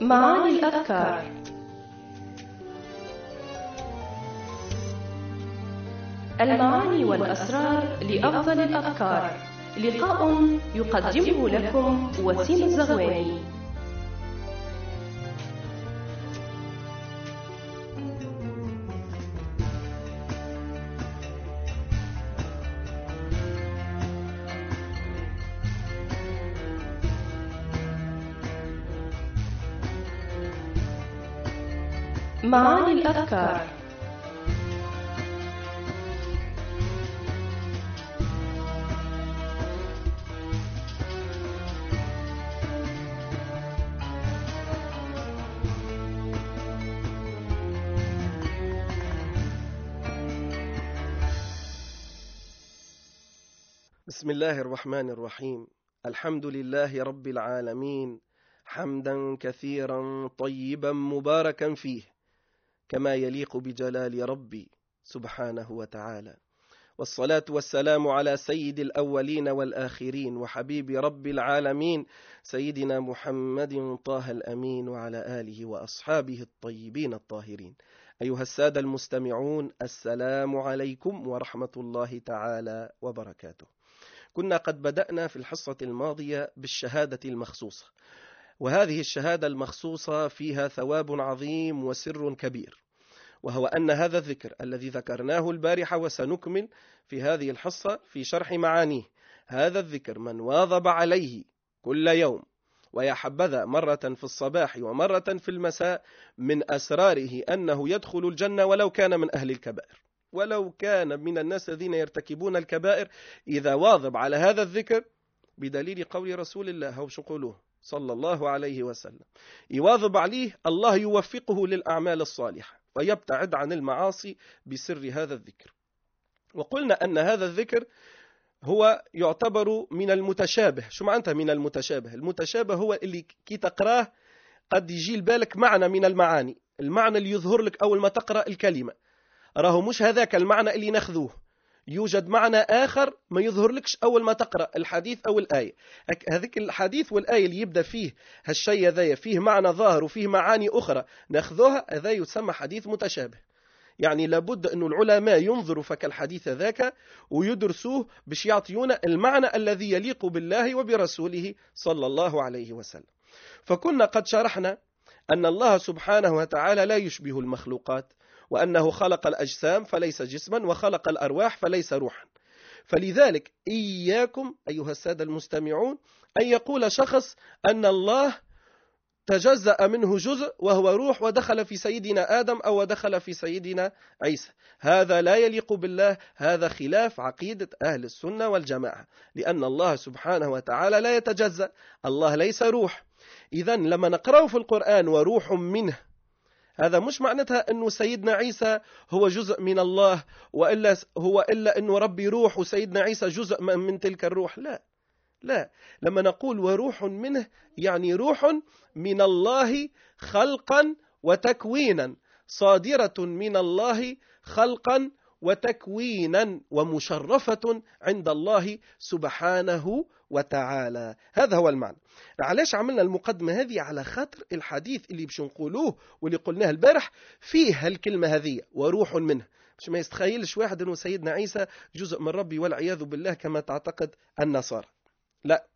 معاني الأفكار. المعاني والأسرار لأفضل الأفكار. لقاء يقدمه لكم وسيم الزغواني. معاني الأفكار. بسم الله الرحمن الرحيم. الحمد لله رب العالمين، حمدا كثيرا طيبا مباركا فيه كما يليق بجلال ربي سبحانه وتعالى، والصلاة والسلام على سيد الأولين والآخرين وحبيب رب العالمين سيدنا محمد طه الأمين وعلى آله وأصحابه الطيبين الطاهرين. أيها السادة المستمعون، السلام عليكم ورحمة الله تعالى وبركاته. كنا قد بدأنا في الحصة الماضية بالشهادة المخصوصة، وهذه الشهادة المخصوصة فيها ثواب عظيم وسر كبير، وهو أن هذا الذكر الذي ذكرناه البارحة وسنكمل في هذه الحصة في شرح معانيه، هذا الذكر من واظب عليه كل يوم ويا حبذا مرة في الصباح ومرة في المساء، من أسراره أنه يدخل الجنة ولو كان من أهل الكبائر، ولو كان من الناس الذين يرتكبون الكبائر، إذا واظب على هذا الذكر بدليل قول رسول الله أو شقوله صلى الله عليه وسلم، يواظب عليه الله يوفقه للأعمال الصالحة ويبتعد عن المعاصي بسر هذا الذكر. وقلنا أن هذا الذكر هو يعتبر من المتشابه. شو معناتها من المتشابه؟ المتشابه هو اللي كي تقراه قد يجي لبالك معنى من المعاني، المعنى اللي يظهر لك أول ما تقرأ الكلمة، راهو مش هذاك المعنى اللي ناخذوه، يوجد معنى آخر ما يظهر لكش أول ما تقرأ الحديث أو الآية. هذيك الحديث والآية اللي يبدأ فيه هالشيء ذا فيه معنى ظاهر وفيه معاني أخرى ناخذوها، هذا يسمى حديث متشابه. يعني لابد أن العلماء ينظروا فك الحديث ذاك ويدرسوه باش يعطيونا المعنى الذي يليق بالله وبرسوله صلى الله عليه وسلم. فكنا قد شرحنا أن الله سبحانه وتعالى لا يشبه المخلوقات، وأنه خلق الأجسام فليس جسما، وخلق الأرواح فليس روحا. فلذلك إياكم أيها السادة المستمعون أن يقول شخص أن الله تجزأ منه جزء وهو روح ودخل في سيدنا آدم أو دخل في سيدنا عيسى، هذا لا يليق بالله، هذا خلاف عقيدة أهل السنة والجماعة، لأن الله سبحانه وتعالى لا يتجزأ، الله ليس روح. إذن لما نقرأ في القرآن وروح منه، هذا مش معناتها أنه سيدنا عيسى هو جزء من الله، إلا أنه ربي روح وسيدنا عيسى جزء من تلك الروح. لا، لما نقول وروح منه يعني روح من الله خلقا وتكوينا، صادرة من الله خلقا وتكوينا، ومشرفة عند الله سبحانه وتعالى. هذا هو المعنى. علاش عملنا المقدمة هذه؟ على خاطر الحديث اللي باش نقولوه واللي قلناه البارح فيه الكلمة هذه وروح منه، باش ما يستخيلش واحد أنه سيدنا عيسى جزء من ربي والعياذ بالله كما تعتقد النصارى. لا،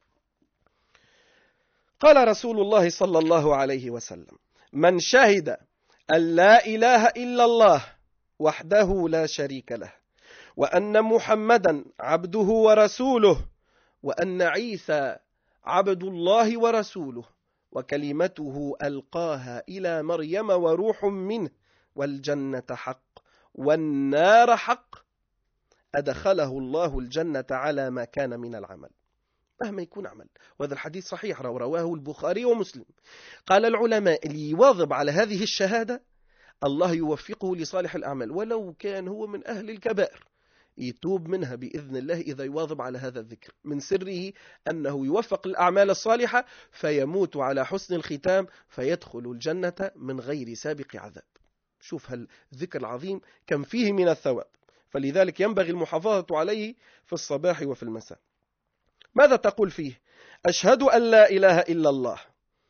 قال رسول الله صلى الله عليه وسلم: من شهد أن لا إله إلا الله وحده لا شريك له، وأن محمدا عبده ورسوله، وأن عيسى عبد الله ورسوله، وكلمته ألقاها إلى مريم وروح منه، والجنة حق والنار حق، أدخله الله الجنة على ما كان من العمل، مهما يكون عمل. وهذا الحديث صحيح رواه البخاري ومسلم. قال العلماء اللي يواظب على هذه الشهادة الله يوفقه لصالح الأعمال، ولو كان هو من أهل الكبائر يتوب منها بإذن الله إذا يواظب على هذا الذكر. من سره أنه يوفق الأعمال الصالحة فيموت على حسن الختام فيدخل الجنة من غير سابق عذاب. شوف هالذكر العظيم كم فيه من الثواب، فلذلك ينبغي المحافظة عليه في الصباح وفي المساء. ماذا تقول فيه؟ أشهد أن لا إله إلا الله،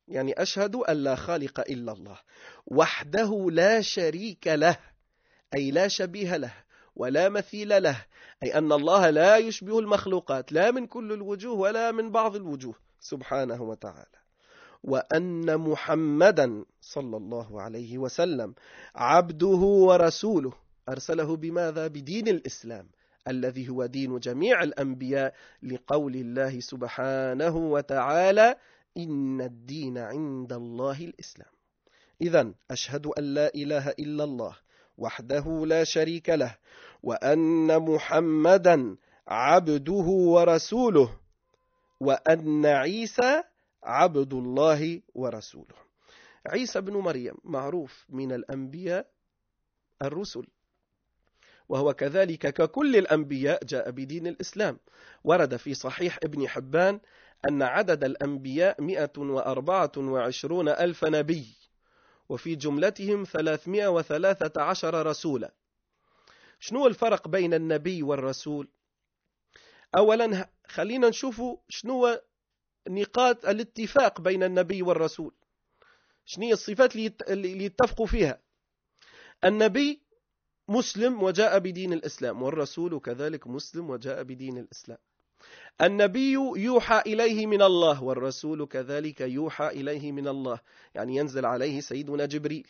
يعني أشهد أن لا خالق إلا الله وحده لا شريك له، أي لا شبيه له ولا مثيل له، أي أن الله لا يشبه المخلوقات لا من كل الوجوه ولا من بعض الوجوه سبحانه وتعالى. وأن محمدا صلى الله عليه وسلم عبده ورسوله، أرسله بماذا؟ بدين الإسلام الذي هو دين جميع الأنبياء، لقول الله سبحانه وتعالى: إن الدين عند الله الإسلام. إذن أشهد أن لا إله إلا الله وحده لا شريك له، وأن محمدا عبده ورسوله، وأن عيسى عبد الله ورسوله. عيسى بن مريم معروف من الأنبياء الرسل، وهو كذلك ككل الأنبياء جاء بدين الإسلام. ورد في صحيح ابن حبان أن عدد الأنبياء 124 ألف نبي، وفي جملتهم 313 رسولا. شنو الفرق بين النبي والرسول؟ أولا خلينا نشوف شنو نقاط الاتفاق بين النبي والرسول، شنو الصفات اللي يتفقوا فيها. النبي مسلم وجاء بدين الإسلام، والرسول كذلك مسلم وجاء بدين الإسلام. النبي يوحى إليه من الله، والرسول كذلك يوحى إليه من الله، يعني ينزل عليه سيدنا جبريل.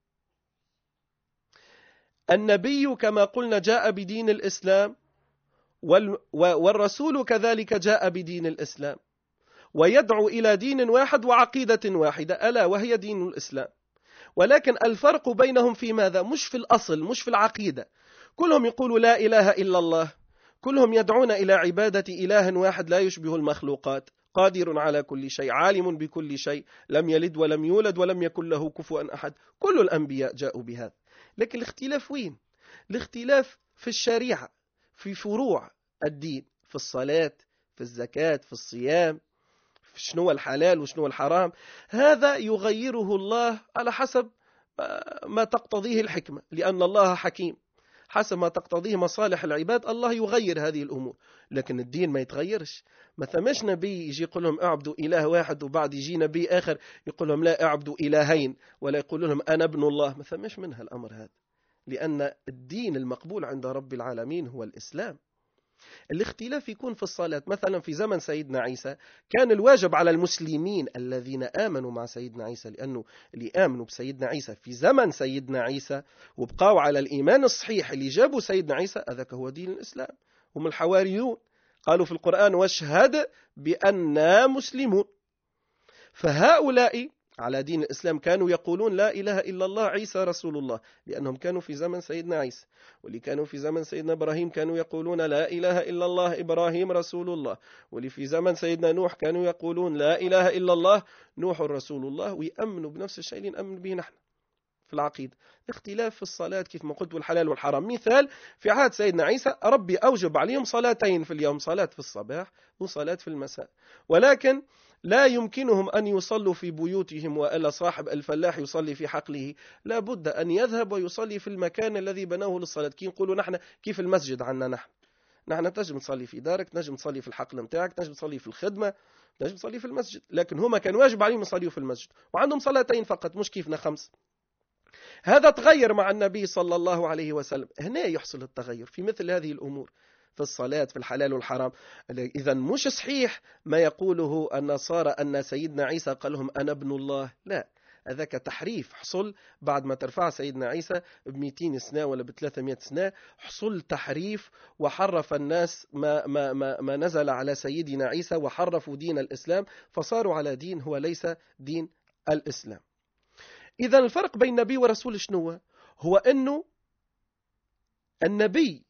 النبي كما قلنا جاء بدين الإسلام، والرسول كذلك جاء بدين الإسلام، ويدعو إلى دين واحد وعقيدة واحدة ألا وهي دين الإسلام. ولكن الفرق بينهم في ماذا؟ مش في الأصل، مش في العقيدة. كلهم يقولوا لا إله إلا الله، كلهم يدعون إلى عبادة إله واحد لا يشبه المخلوقات، قادر على كل شيء، عالم بكل شيء، لم يلد ولم يولد ولم يكن له كفوا أحد. كل الأنبياء جاءوا بهذا. لكن الاختلاف وين؟ الاختلاف في الشريعة، في فروع الدين، في الصلاة، في الزكاة، في الصيام، شنو الحلال وشنو الحرام. هذا يغيره الله على حسب ما تقتضيه الحكمة، لأن الله حكيم. حسب ما تقتضيه مصالح العباد الله يغير هذه الأمور. لكن الدين ما يتغيرش. ما ثمش نبي يجي يقول لهم اعبدوا إله واحد، وبعد يجي نبي آخر يقول لهم لا اعبدوا إلهين، ولا يقول لهم أنا ابن الله. ما ثمش منها الأمر هذا، لأن الدين المقبول عند رب العالمين هو الإسلام. الاختلاف يكون في الصلاة. مثلا في زمن سيدنا عيسى كان الواجب على المسلمين الذين آمنوا مع سيدنا عيسى، لأنه اللي آمنوا بسيدنا عيسى في زمن سيدنا عيسى وبقاوا على الإيمان الصحيح اللي جابوا سيدنا عيسى، هذاك هو دين الإسلام. هم الحواريون قالوا في القرآن: واشهد بأننا مسلمون. فهؤلاء على دين الإسلام كانوا يقولون لا إله إلا الله عيسى رسول الله، لأنهم كانوا في زمن سيدنا عيسى. واللي كانوا في زمن سيدنا إبراهيم كانوا يقولون لا إله إلا الله إبراهيم رسول الله. واللي في زمن سيدنا نوح كانوا يقولون لا إله إلا الله نوح رسول الله. ويأمنوا بنفس الشيء اللي نأمن به نحن في العقيدة. اختلاف في الصلاة كيف ما قلت، والحلال والحرام. مثال: في عهد سيدنا عيسى ربي أوجب عليهم صلاتين في اليوم، صلاة في الصباح وصلاة في المساء، ولكن لا يمكنهم أن يصلوا في بيوتهم، وألا صاحب الفلاح يصلي في حقله، لا بد أن يذهب ويصلي في المكان الذي بنوه للصلاة. كي نقولوا نحن كيف المسجد عنا، نحن تنجم تصلي في دارك، تنجم تصلي في الحقل متاعك، تنجم تصلي في الخدمة، تنجم تصلي في المسجد. لكن هما كان واجب عليهم يصليوا في المسجد، وعندهم صلاتين فقط، مش كيفنا 5. هذا تغير مع النبي صلى الله عليه وسلم. هنا يحصل التغير في مثل هذه الأمور، في الصلاة، في الحلال والحرام. إذن مش صحيح ما يقوله النصارى أن سيدنا عيسى قال لهم أنا ابن الله. لا، هذاك تحريف حصل بعد ما ترفع سيدنا عيسى ب200 سنة ولا ب300 سنة. حصل تحريف وحرف الناس ما نزل على سيدنا عيسى، وحرفوا دين الإسلام فصاروا على دين هو ليس دين الإسلام. إذا الفرق بين النبي ورسول شنو هو؟ أنه النبي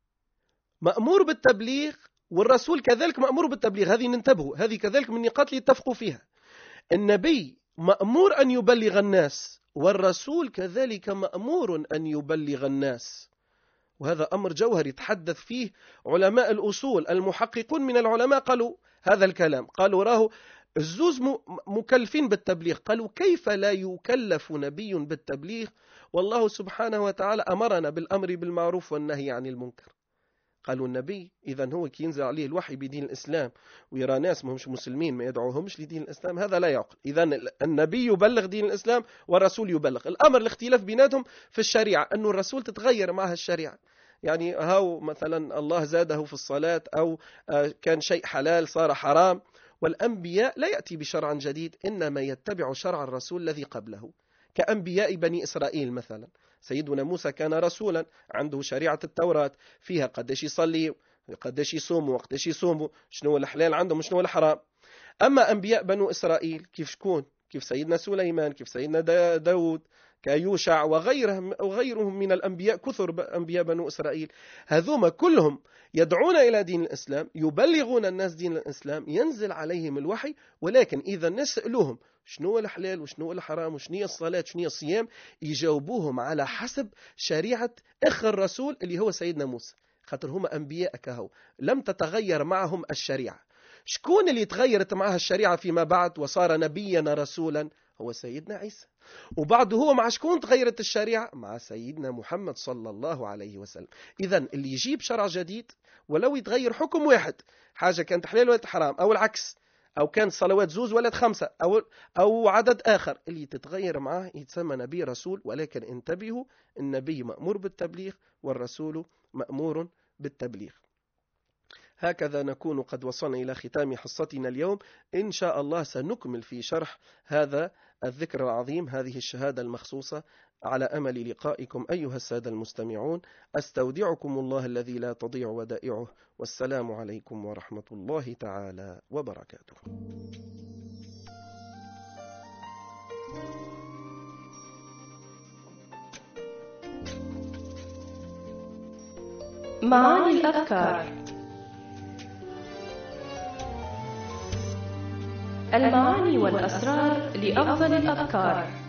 مأمور بالتبليغ، والرسول كذلك مأمور بالتبليغ. هذه ننتبهوا، هذه كذلك من النقاط اللي يتفقوا فيها. النبي مأمور أن يبلغ الناس، والرسول كذلك مأمور أن يبلغ الناس. وهذا أمر جوهري يتحدث فيه علماء الأصول المحققون من العلماء، قالوا هذا الكلام، قالوا راه الزوز مكلفين بالتبليغ. قالوا كيف لا يكلف نبي بالتبليغ والله سبحانه وتعالى أمرنا بالأمر بالمعروف والنهي عن المنكر؟ قالوا النبي إذا هو كي ينزل عليه الوحي بدين الإسلام ويرى ناس مش مسلمين ما يدعوهمش لدين الإسلام هذا لا يعقل. إذا النبي يبلغ دين الإسلام والرسول يبلغ. الأمر الاختلاف بيناتهم في الشريعة، أنه الرسول تتغير معها الشريعة. يعني هاو مثلا الله زاده في الصلاة أو كان شيء حلال صار حرام، والأنبياء لا يأتي بشرع جديد إنما يتبع شرع الرسول الذي قبله، كأنبياء بني إسرائيل مثلا. سيدنا موسى كان رسولا عنده شريعة التوراة فيها قديش يصلي قديش يصوموا وقديش يصوموا، شنو الحلال عندهم شنو الحرام. أما أنبياء بنو إسرائيل كيف شكون؟ كيف سيدنا سليمان، كيف سيدنا داود، كيوشع وغيرهم من الأنبياء كثر أنبياء بنو إسرائيل. هذوما كلهم يدعون إلى دين الإسلام، يبلغون الناس دين الإسلام، ينزل عليهم الوحي، ولكن إذا نسألوهم شنو الحلال وشنو الحرام وشنو الصلاة وشنو الصيام يجاوبوهم على حسب شريعة أخ الرسول اللي هو سيدنا موسى، خاطر هم أنبياء كهو لم تتغير معهم الشريعة. شكون اللي تغيرت معها الشريعة فيما بعد وصار نبيا رسولا؟ هو سيدنا عيسى. وبعده هو مع شكون تغيرت الشريعة؟ مع سيدنا محمد صلى الله عليه وسلم. إذا اللي يجيب شرع جديد ولو يتغير حكم واحد، حاجة كانت حلال ولا حرام أو العكس، أو كان صلوات زوز ولا 5 أو عدد آخر، اللي تتغير معه يتسمى نبي رسول. ولكن انتبهوا، النبي مأمور بالتبليغ والرسول مأمور بالتبليغ. هكذا نكون قد وصلنا إلى ختام حصتنا اليوم. إن شاء الله سنكمل في شرح هذا الذكر العظيم، هذه الشهادة المخصوصة، على أمل لقائكم أيها السادة المستمعون. أستودعكم الله الذي لا تضيع ودائعه، والسلام عليكم ورحمة الله تعالى وبركاته. معاني الأذكار. المعاني والأسرار لأفضل الأذكار.